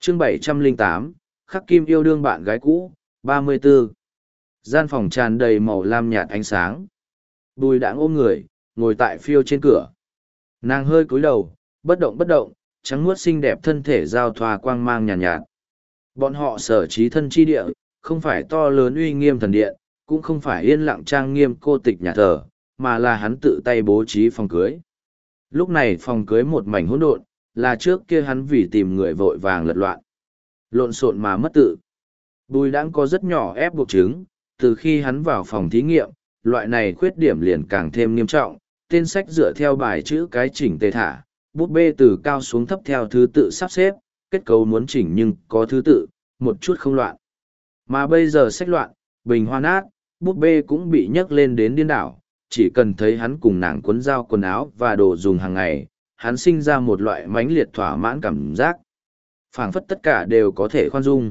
chương 708, khắc kim yêu đương bạn gái cũ, 34. Gian phòng tràn đầy màu lam nhạt ánh sáng. Bùi đãng ôm người, ngồi tại phiêu trên cửa. Nàng hơi cúi đầu, bất động, trắng muốt xinh đẹp thân thể giao thoa quang mang nhàn nhạt. Bọn họ sở trí thân chi địa, không phải to lớn uy nghiêm thần điện, cũng không phải yên lặng trang nghiêm cô tịch nhà thờ, mà là hắn tự tay bố trí phòng cưới. Lúc này phòng cưới một mảnh hỗn độn, là trước kia hắn vì tìm người vội vàng lật loạn. Lộn xộn mà mất tự. Bùi đãng có rất nhỏ ép buộc chứng, từ khi hắn vào phòng thí nghiệm, loại này khuyết điểm liền càng thêm nghiêm trọng, tên sách dựa theo bài chữ cái chỉnh tề thả, bút bê từ cao xuống thấp theo thứ tự sắp xếp, kết cấu muốn chỉnh nhưng có thứ tự, một chút không loạn. Mà bây giờ sách loạn, bình hoa nát, bút bê cũng bị nhấc lên đến điên đảo, chỉ cần thấy hắn cùng nàng quấn dao quần áo và đồ dùng hàng ngày, hắn sinh ra một loại mãnh liệt thỏa mãn cảm giác. Phảng phất tất cả đều có thể khoan dung.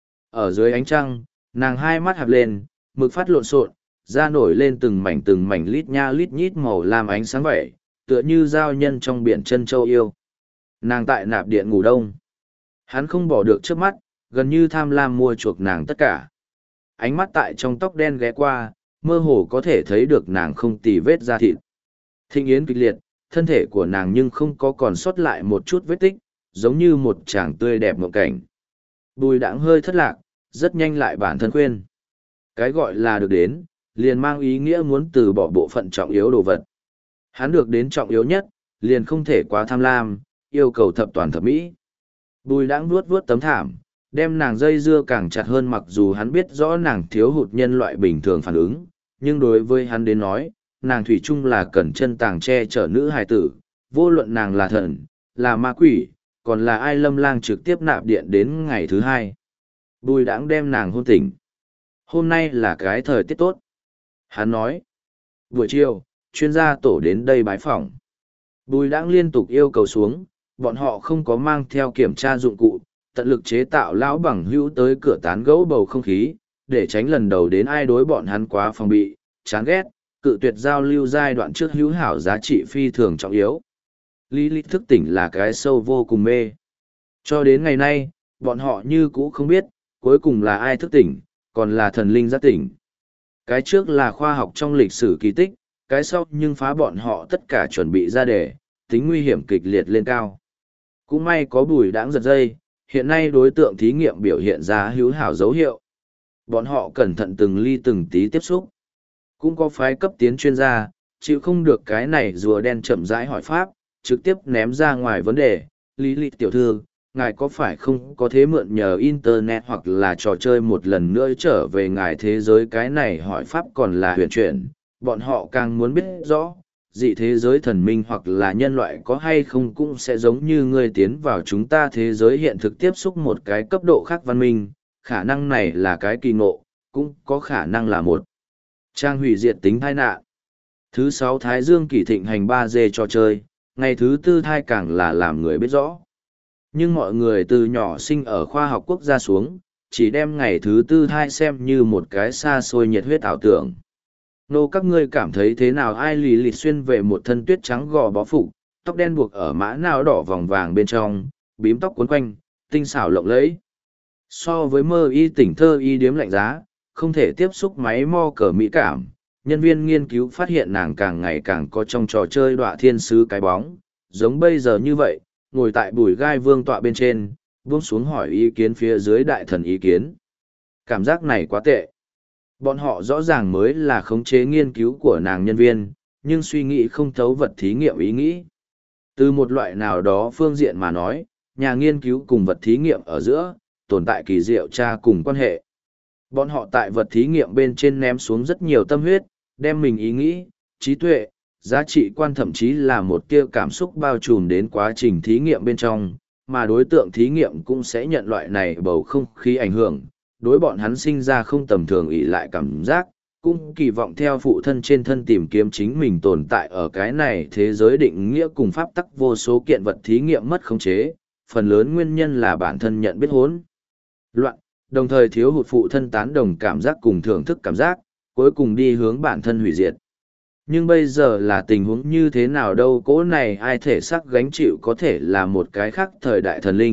Ở dưới ánh trăng, nàng hai mắt hạp lên, mực phát lộn xộn, da nổi lên từng mảnh lít nha lít nhít màu lam ánh sáng vậy, tựa như giao nhân trong biển chân châu yêu. Nàng tại nạp điện ngủ đông. Hắn không bỏ được trước mắt, gần như tham lam mua chuộc nàng tất cả. Ánh mắt tại trong tóc đen ghé qua, mơ hồ có thể thấy được nàng không tì vết da thịt. Thịnh yến kịch liệt, thân thể của nàng nhưng không có còn sót lại một chút vết tích, giống như một chàng tươi đẹp mộng cảnh. Bùi đãng hơi thất lạc, rất nhanh lại bản thân khuyên. Cái gọi là được đến, liền mang ý nghĩa muốn từ bỏ bộ phận trọng yếu đồ vật. Hắn được đến trọng yếu nhất, liền không thể quá tham lam, yêu cầu thập toàn thập mỹ. Bùi đãng vuốt vuốt tấm thảm, đem nàng dây dưa càng chặt hơn, mặc dù hắn biết rõ nàng thiếu hụt nhân loại bình thường phản ứng, nhưng đối với hắn đến nói, nàng thủy chung là cẩn chân tàng che chở nữ hài tử, vô luận nàng là thần, là ma quỷ, còn là ai. Lâm Lang trực tiếp nạp điện đến ngày thứ hai. Bùi đãng đem nàng hôn tỉnh. Hôm nay là cái thời tiết tốt. Hắn nói. Buổi chiều, chuyên gia tổ đến đây bái phỏng. Bùi đãng liên tục yêu cầu xuống, bọn họ không có mang theo kiểm tra dụng cụ, tận lực chế tạo lão bằng hữu tới cửa tán gẫu bầu không khí, để tránh lần đầu đến ai đối bọn hắn quá phòng bị, chán ghét, cự tuyệt giao lưu giai đoạn trước hữu hảo giá trị phi thường trọng yếu. Lý thức tỉnh là cái sâu vô cùng mê. Cho đến ngày nay, bọn họ như cũ không biết, cuối cùng là ai thức tỉnh, còn là thần linh giác tỉnh. Cái trước là khoa học trong lịch sử kỳ tích, cái sau nhưng phá bọn họ tất cả chuẩn bị ra đề, tính nguy hiểm kịch liệt lên cao. Cũng may có Bùi đãng giật dây, hiện nay đối tượng thí nghiệm biểu hiện ra hữu hảo dấu hiệu. Bọn họ cẩn thận từng ly từng tí tiếp xúc. Cũng có phái cấp tiến chuyên gia, chịu không được cái này rùa đen chậm rãi hỏi pháp, trực tiếp ném ra ngoài vấn đề. Lý tiểu thư, ngài có phải không có thế mượn nhờ internet hoặc là trò chơi một lần nữa trở về ngài thế giới? Cái này hỏi pháp còn là huyền chuyển, bọn họ càng muốn biết rõ, dị thế giới thần minh hoặc là nhân loại có hay không cũng sẽ giống như ngươi tiến vào chúng ta thế giới hiện thực tiếp xúc một cái cấp độ khác văn minh, khả năng này là cái kỳ ngộ, cũng có khả năng là một trang hủy diệt tính tai nạn. Thứ 6 Thái Dương kỳ thịnh hành 3D trò chơi, ngày thứ 4 thai càng là làm người biết rõ. Nhưng mọi người từ nhỏ sinh ở khoa học quốc gia xuống, chỉ đem ngày thứ 4 thai xem như một cái xa xôi nhiệt huyết ảo tưởng. Nô các ngươi cảm thấy thế nào? Ai lì lịt xuyên về một thân tuyết trắng gò bó phục, tóc đen buộc ở mã nào đỏ vòng vàng bên trong, bím tóc cuốn quanh, tinh xảo lộng lẫy. So với mơ y tỉnh thơ y điếm lạnh giá, không thể tiếp xúc máy mo cờ mỹ cảm, nhân viên nghiên cứu phát hiện nàng càng ngày càng có trong trò chơi đọa thiên sứ cái bóng, giống bây giờ như vậy, ngồi tại bùi gai vương tọa bên trên, buông xuống hỏi ý kiến phía dưới đại thần ý kiến. Cảm giác này quá tệ. Bọn họ rõ ràng mới là khống chế nghiên cứu của nàng nhân viên, nhưng suy nghĩ không thấu vật thí nghiệm ý nghĩ. Từ một loại nào đó phương diện mà nói, nhà nghiên cứu cùng vật thí nghiệm ở giữa, tồn tại kỳ diệu tra cùng quan hệ. Bọn họ tại vật thí nghiệm bên trên ném xuống rất nhiều tâm huyết, đem mình ý nghĩ, trí tuệ, giá trị quan thậm chí là một tia cảm xúc bao trùm đến quá trình thí nghiệm bên trong, mà đối tượng thí nghiệm cũng sẽ nhận loại này bầu không khí ảnh hưởng, đối bọn hắn sinh ra không tầm thường ỷ lại cảm giác, cũng kỳ vọng theo phụ thân trên thân tìm kiếm chính mình tồn tại ở cái này thế giới định nghĩa cùng pháp tắc. Vô số kiện vật thí nghiệm mất khống chế, phần lớn nguyên nhân là bản thân nhận biết hỗn loạn, đồng thời thiếu hụt phụ thân tán đồng cảm giác cùng thưởng thức cảm giác, cuối cùng đi hướng bản thân hủy diệt. Nhưng bây giờ là tình huống như thế nào đâu? Cỗ này ai thể xác gánh chịu có thể là một cái khác thời đại thần linh,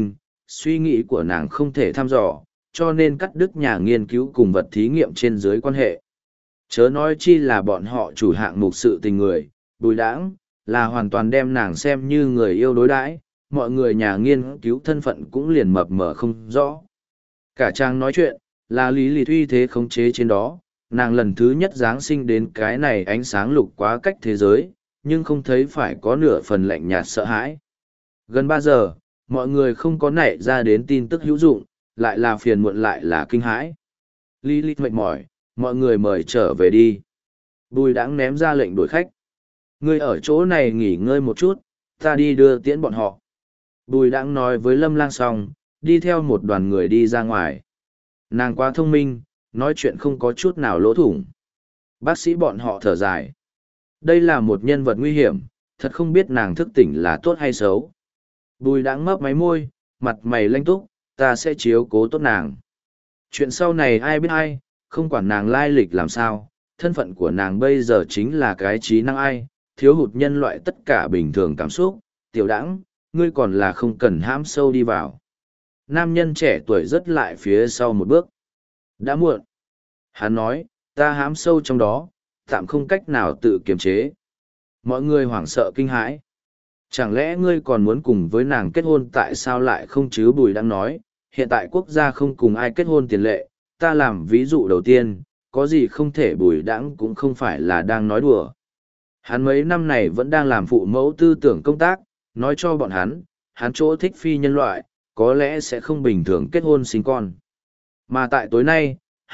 suy nghĩ của nàng không thể thăm dò, cho nên cắt đứt nhà nghiên cứu cùng vật thí nghiệm trên dưới quan hệ. Chớ nói chi là bọn họ chủ hạng mục sự tình người, Bùi Đãng, là hoàn toàn đem nàng xem như người yêu đối đãi, mọi người nhà nghiên cứu thân phận cũng liền mập mờ không rõ. Cả trang nói chuyện, là Lý Lì Thuy thế khống chế trên đó, nàng lần thứ nhất Giáng sinh đến cái này ánh sáng lục quá cách thế giới, nhưng không thấy phải có nửa phần lạnh nhạt sợ hãi. Gần 3 giờ, mọi người không có nảy ra đến tin tức hữu dụng, lại là phiền muộn lại là kinh hãi. Lý Lì mệt mỏi, mọi người mời trở về đi. Bùi Đãng ném ra lệnh đuổi khách. Ngươi ở chỗ này nghỉ ngơi một chút, ta đi đưa tiễn bọn họ. Bùi Đãng nói với Lâm Lang xong, đi theo một đoàn người đi ra ngoài. Nàng quá thông minh, nói chuyện không có chút nào lỗ thủng. Bác sĩ bọn họ thở dài. Đây là một nhân vật nguy hiểm, thật không biết nàng thức tỉnh là tốt hay xấu. Bùi Đãng mấp máy môi, mặt mày lanh túc, ta sẽ chiếu cố tốt nàng. Chuyện sau này ai biết ai, không quản nàng lai lịch làm sao, thân phận của nàng bây giờ chính là cái trí năng ai, thiếu hụt nhân loại tất cả bình thường cảm xúc. Tiểu Đãng, ngươi còn là không cần hãm sâu đi vào. Nam nhân trẻ tuổi rất lại phía sau một bước. Đã muộn. Hắn nói, ta hãm sâu trong đó, tạm không cách nào tự kiềm chế. Mọi người hoảng sợ kinh hãi. Chẳng lẽ ngươi còn muốn cùng với nàng kết hôn tại sao lại không chứ? Bùi đang nói, hiện tại quốc gia không cùng ai kết hôn tiền lệ, ta làm ví dụ đầu tiên, có gì không thể. Bùi đãng cũng không phải là đang nói đùa. Hắn mấy năm này vẫn đang làm phụ mẫu tư tưởng công tác, nói cho bọn hắn chỗ thích phi nhân loại, có lẽ sẽ không bình thường kết hôn sinh con. Mà tại tối nay,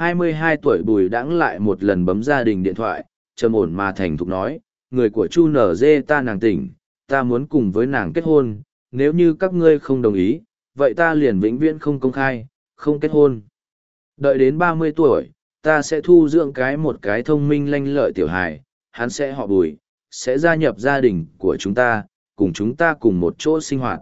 22 tuổi Bùi Đãng lại một lần bấm gia đình điện thoại, trầm ổn mà thành thục nói, người của Chu NG ta nàng tỉnh, ta muốn cùng với nàng kết hôn, nếu như các ngươi không đồng ý, vậy ta liền vĩnh viễn không công khai, không kết hôn. Đợi đến 30 tuổi, ta sẽ thu dưỡng một cái thông minh lanh lợi tiểu hài, hắn sẽ họ Bùi, sẽ gia nhập gia đình của chúng ta cùng một chỗ sinh hoạt.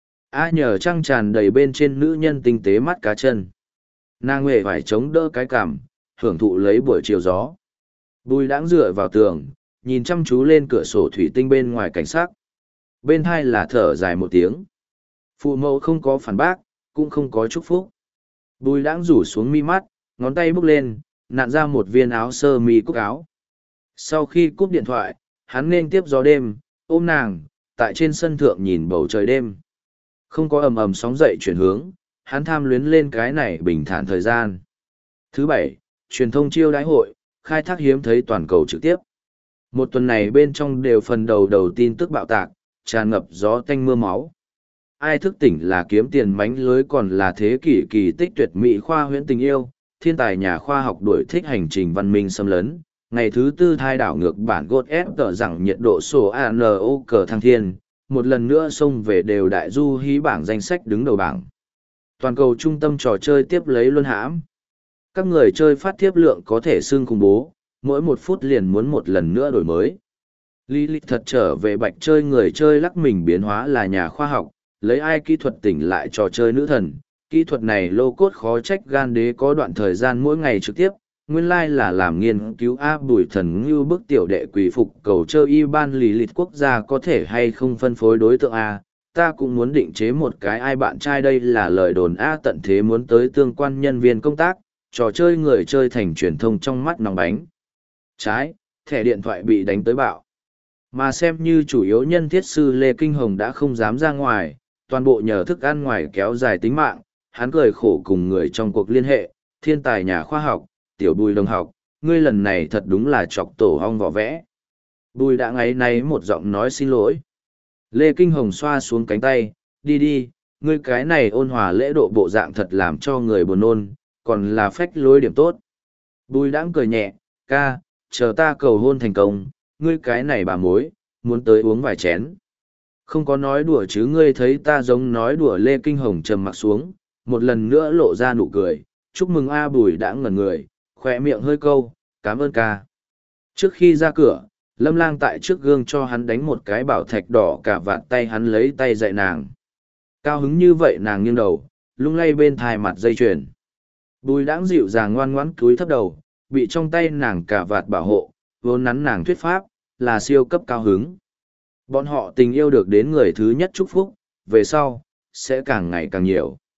Nhờ trăng tràn đầy bên trên nữ nhân tinh tế mắt cá chân. Nàng huệ phải chống đỡ cái cằm, hưởng thụ lấy buổi chiều gió. Bùi Đãng dựa vào tường, nhìn chăm chú lên cửa sổ thủy tinh bên ngoài cảnh sắc. Bên hai là thở dài một tiếng. Phụ mẫu không có phản bác, cũng không có chúc phúc. Bùi Đãng rủ xuống mi mắt, ngón tay bước lên, nặn ra một viên áo sơ mi cúc áo. Sau khi cúp điện thoại, hắn nên tiếp gió đêm, ôm nàng, tại trên sân thượng nhìn bầu trời đêm. Không có ầm ầm sóng dậy chuyển hướng, hắn tham luyến lên cái này bình thản thời gian. Thứ bảy, truyền thông chiêu đãi hội, khai thác hiếm thấy toàn cầu trực tiếp. Một tuần này bên trong đều phần đầu tin tức bạo tạc, tràn ngập gió tanh mưa máu. Ai thức tỉnh là kiếm tiền mánh lưới còn là thế kỷ kỳ tích tuyệt mỹ khoa huyễn tình yêu, thiên tài nhà khoa học đuổi thích hành trình văn minh xâm lấn. Ngày thứ tư thai đảo ngược bản gột ép tờ rằng nhiệt độ sổ ANO cờ thăng thiên, một lần nữa xông về đều đại du hí bảng danh sách đứng đầu bảng. Toàn cầu trung tâm trò chơi tiếp lấy luân hãm. Các người chơi phát thiếp lượng có thể xưng khủng bố, mỗi 1 phút liền muốn một lần nữa đổi mới. Lilith thật trở về bạch chơi người chơi lắc mình biến hóa là nhà khoa học, lấy ai kỹ thuật tỉnh lại trò chơi nữ thần. Kỹ thuật này lô cốt khó trách gan đế có đoạn thời gian mỗi ngày trực tiếp, nguyên lai là làm nghiên cứu Bùi thần như bức tiểu đệ quỷ phục cầu chơi y ban Lilith quốc gia có thể hay không phân phối đối tượng A. Ta cũng muốn định chế một cái ai bạn trai, đây là lời đồn tận thế muốn tới tương quan nhân viên công tác, trò chơi người chơi thành truyền thông trong mắt nóng bánh. Trái, thẻ điện thoại bị đánh tới bạo. Mà xem như chủ yếu nhân thiết sư Lê Kinh Hồng đã không dám ra ngoài, toàn bộ nhờ thức ăn ngoài kéo dài tính mạng, hắn cười khổ cùng người trong cuộc liên hệ, thiên tài nhà khoa học, tiểu Bùi đồng học, ngươi lần này thật đúng là chọc tổ hong vỏ vẽ. Bùi đã ngáy náy một giọng nói xin lỗi. Lê Kinh Hồng xoa xuống cánh tay, đi, ngươi cái này ôn hòa lễ độ bộ dạng thật làm cho người buồn nôn, còn là phách lối điểm tốt. Bùi đãng cười nhẹ, ca, chờ ta cầu hôn thành công, ngươi cái này bà mối, muốn tới uống vài chén. Không có nói đùa chứ, ngươi thấy ta giống nói đùa. Lê Kinh Hồng trầm mặc xuống, một lần nữa lộ ra nụ cười, chúc mừng Bùi đãng ngẩn người, khỏe miệng hơi câu, cảm ơn ca. Trước khi ra cửa, Lâm Lang tại trước gương cho hắn đánh một cái bảo thạch đỏ cả vạt tay, hắn lấy tay dạy nàng. Cao hứng như vậy nàng nghiêng đầu, lung lay bên thai mặt dây chuyền. Bùi đãng dịu dàng ngoan ngoãn cúi thấp đầu, bị trong tay nàng cả vạt bảo hộ, vốn nắn nàng thuyết pháp, là siêu cấp cao hứng. Bọn họ tình yêu được đến người thứ nhất chúc phúc, về sau, sẽ càng ngày càng nhiều.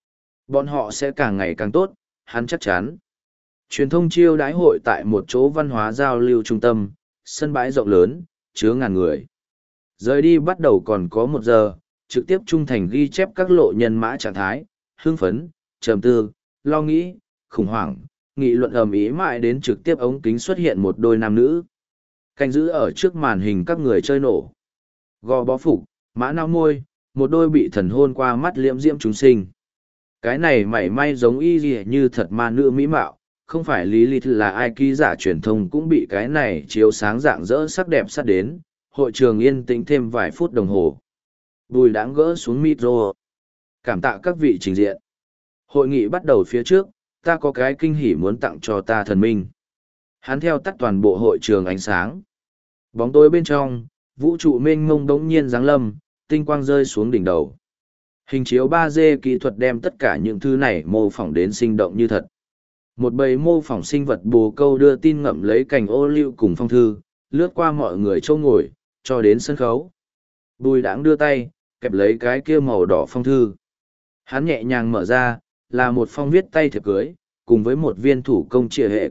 Bọn họ sẽ càng ngày càng tốt, hắn chắc chắn. Truyền thông chiêu đãi hội tại một chỗ văn hóa giao lưu trung tâm, sân bãi rộng lớn, chứa ngàn người. Rời đi bắt đầu còn có 1 giờ, trực tiếp trung thành ghi chép các lộ nhân mã trạng thái, hưng phấn, trầm tư, lo nghĩ, khủng hoảng, nghị luận ầm ĩ mãi đến trực tiếp ống kính xuất hiện một đôi nam nữ. Canh giữ ở trước màn hình các người chơi nổ. Gò bó phục, mã nao môi, một đôi bị thần hôn qua mắt liễm diễm chúng sinh. Cái này mảy may giống y gì như thật ma nữ mỹ mạo, không phải lý lịch là ai ký giả truyền thông cũng bị cái này chiếu sáng rạng rỡ sắc đẹp sát đến, hội trường yên tĩnh thêm vài phút đồng hồ. Bùi Đãng gỡ xuống micro. Cảm tạ các vị trình diện. Hội nghị bắt đầu phía trước, ta có cái kinh hỉ muốn tặng cho ta thần minh. Hắn theo tắt toàn bộ hội trường ánh sáng. Bóng tối bên trong, vũ trụ mênh mông đống nhiên giáng lâm, tinh quang rơi xuống đỉnh đầu. Hình chiếu 3D kỹ thuật đem tất cả những thứ này mô phỏng đến sinh động như thật. Một bầy mô phỏng sinh vật bồ câu đưa tin ngậm lấy cành ô liu cùng phong thư, lướt qua mọi người châu ngồi, cho đến sân khấu. Bùi Đãng đưa tay, kẹp lấy cái kia màu đỏ phong thư. Hắn nhẹ nhàng mở ra, là một phong viết tay thiệp cưới, cùng với một viên thủ công chìa hệ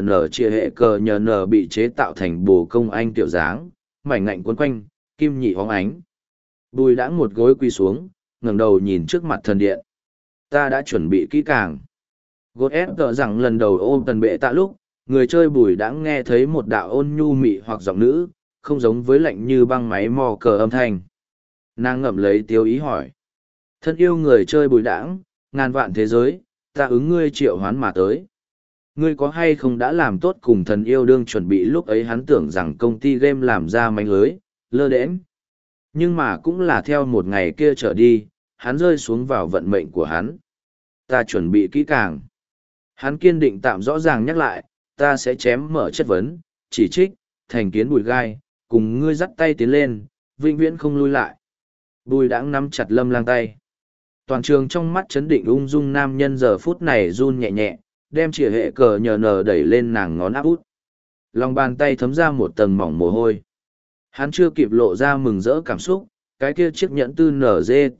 cờ nhờ nở bị chế tạo thành bồ công anh tiểu dáng, mảnh ngạnh quấn quanh, kim nhị hóng ánh. Bùi Đãng một gối quỳ xuống, ngẩng đầu nhìn trước mặt thần điện. Ta đã chuẩn bị kỹ càng. Gột ép tờ rằng lần đầu ôm tần bệ tạ lúc, người chơi Bùi Đãng nghe thấy một đạo ôn nhu mị hoặc giọng nữ, không giống với lạnh như băng máy mò cờ âm thanh. Nàng ngậm lấy tiêu ý hỏi. Thân yêu người chơi Bùi Đãng, ngàn vạn thế giới, ta ứng ngươi triệu hoán mà tới. Ngươi có hay không đã làm tốt cùng thần yêu đương chuẩn bị lúc ấy hắn tưởng rằng công ty game làm ra mánh lưới, lơ đễnh. Nhưng mà cũng là theo một ngày kia trở đi, hắn rơi xuống vào vận mệnh của hắn. Ta chuẩn bị kỹ càng. Hắn kiên định tạm rõ ràng nhắc lại, ta sẽ chém mở chất vấn, chỉ trích, thành kiến Bùi Gai, cùng ngươi dắt tay tiến lên, vĩnh viễn không lui lại. Bùi Đãng nắm chặt Lâm Lang tay. Toàn trường trong mắt chấn định ung dung nam nhân giờ phút này run nhẹ nhẹ, đem chìa hệ cờ nhờ nở đẩy lên nàng ngón áp út. Lòng bàn tay thấm ra một tầng mỏng mồ hôi. Hắn chưa kịp lộ ra mừng rỡ cảm xúc, cái kia chiếc nhẫn tư nở dê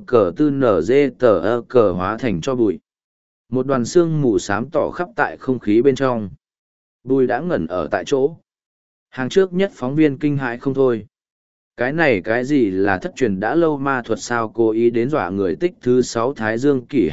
tờ cờ hóa thành cho bụi. Một đoàn xương mù xám tỏ khắp tại không khí bên trong. Bùi đã ngẩn ở tại chỗ. Hàng trước nhất phóng viên kinh hãi không thôi. Cái này cái gì là thất truyền đã lâu ma thuật sao cố ý đến dọa người tích thứ 6 Thái Dương kỷ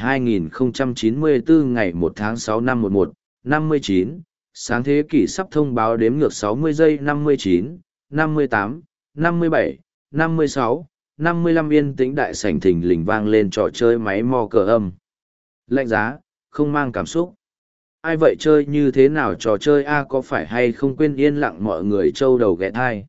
2094 ngày 1 tháng 6 năm 11, 59, sáng thế kỷ sắp thông báo đếm ngược 60 giây 59, 58, 57, 56, 55 yên tĩnh đại sảnh thình lình vang lên trò chơi máy mò cờ âm. Lạnh giá, không mang cảm xúc. Ai vậy chơi như thế nào trò chơi A có phải hay không quên yên lặng mọi người trâu đầu ghé thai.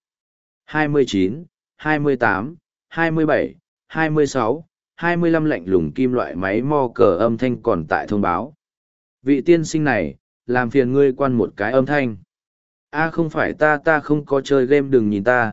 29, 28, 27, 26, 25 lạnh lùng kim loại máy mò cờ âm thanh còn tại thông báo. Vị tiên sinh này, làm phiền ngươi quan một cái âm thanh. A không phải ta không có chơi game đừng nhìn ta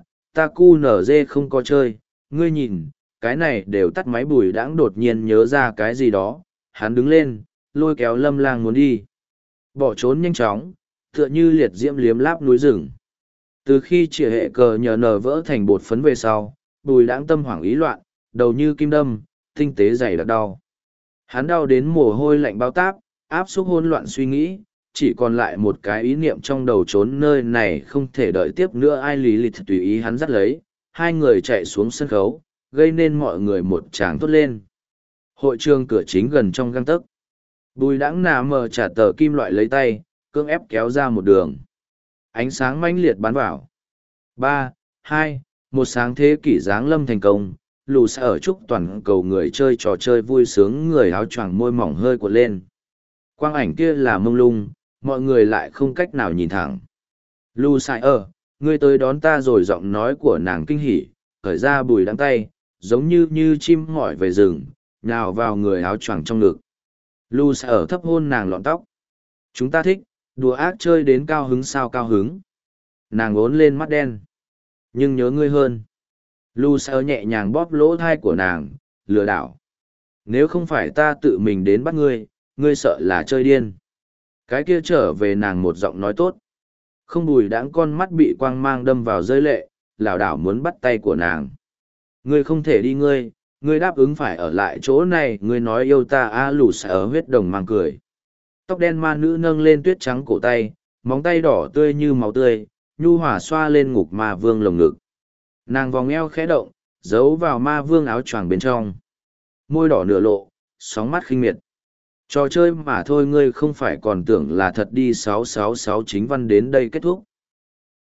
QNZ không có chơi, ngươi nhìn, cái này đều tắt máy. Bùi Đãng đột nhiên nhớ ra cái gì đó, hắn đứng lên, lôi kéo Lâm Lang muốn đi. Bỏ trốn nhanh chóng, tựa như liệt diễm liếm láp núi rừng. Từ khi chìa hệ cờ nhờ nở vỡ thành bột phấn về sau, Bùi Đãng tâm hoảng ý loạn, đầu như kim đâm, tinh tế dày đặc đau. Hắn đau đến mồ hôi lạnh bao táp, áp xúc hỗn loạn suy nghĩ, chỉ còn lại một cái ý niệm trong đầu trốn nơi này không thể đợi tiếp nữa. Ai lý lịch tùy ý hắn dắt lấy, hai người chạy xuống sân khấu, gây nên mọi người một tràng thốt lên. Hội trường cửa chính gần trong gang tấc. Bùi Đãng nà mờ trả tờ kim loại lấy tay, cưỡng ép kéo ra một đường. Ánh sáng mãnh liệt bắn vào. 3, 2, một sáng thế kỷ giáng lâm thành công, lù xa ở chúc toàn cầu người chơi trò chơi vui sướng, người áo choàng môi mỏng hơi cuộn lên. Quang ảnh kia là mông lung, mọi người lại không cách nào nhìn thẳng. Lù xa ngươi tới đón ta rồi. Giọng nói của nàng kinh hỉ, khởi ra Bùi Đãng tay, giống như chim mỏi về rừng, nhào vào người áo choàng trong ngực. Lù xa thấp hôn nàng lọn tóc. Chúng ta thích, đùa ác chơi đến cao hứng sao cao hứng. Nàng ốn lên mắt đen. Nhưng nhớ ngươi hơn. Lu Sơ nhẹ nhàng bóp lỗ thai của nàng, lừa đảo. Nếu không phải ta tự mình đến bắt ngươi, ngươi sợ là chơi điên. Cái kia trở về nàng một giọng nói tốt. Không. Bùi Đãng con mắt bị quang mang đâm vào rơi lệ, lảo đảo muốn bắt tay của nàng. Ngươi không thể đi Ngươi đáp ứng phải ở lại chỗ này, ngươi nói yêu ta a lù xả ở huyết đồng mang cười. Tóc đen ma nữ nâng lên tuyết trắng cổ tay, móng tay đỏ tươi như máu tươi, nhu hỏa xoa lên ngục ma vương lồng ngực. Nàng vòng eo khẽ động, giấu vào ma vương áo choàng bên trong. Môi đỏ nửa lộ, sóng mắt khinh miệt. Trò chơi mà thôi, ngươi không phải còn tưởng là thật đi 666 chính văn đến đây kết thúc.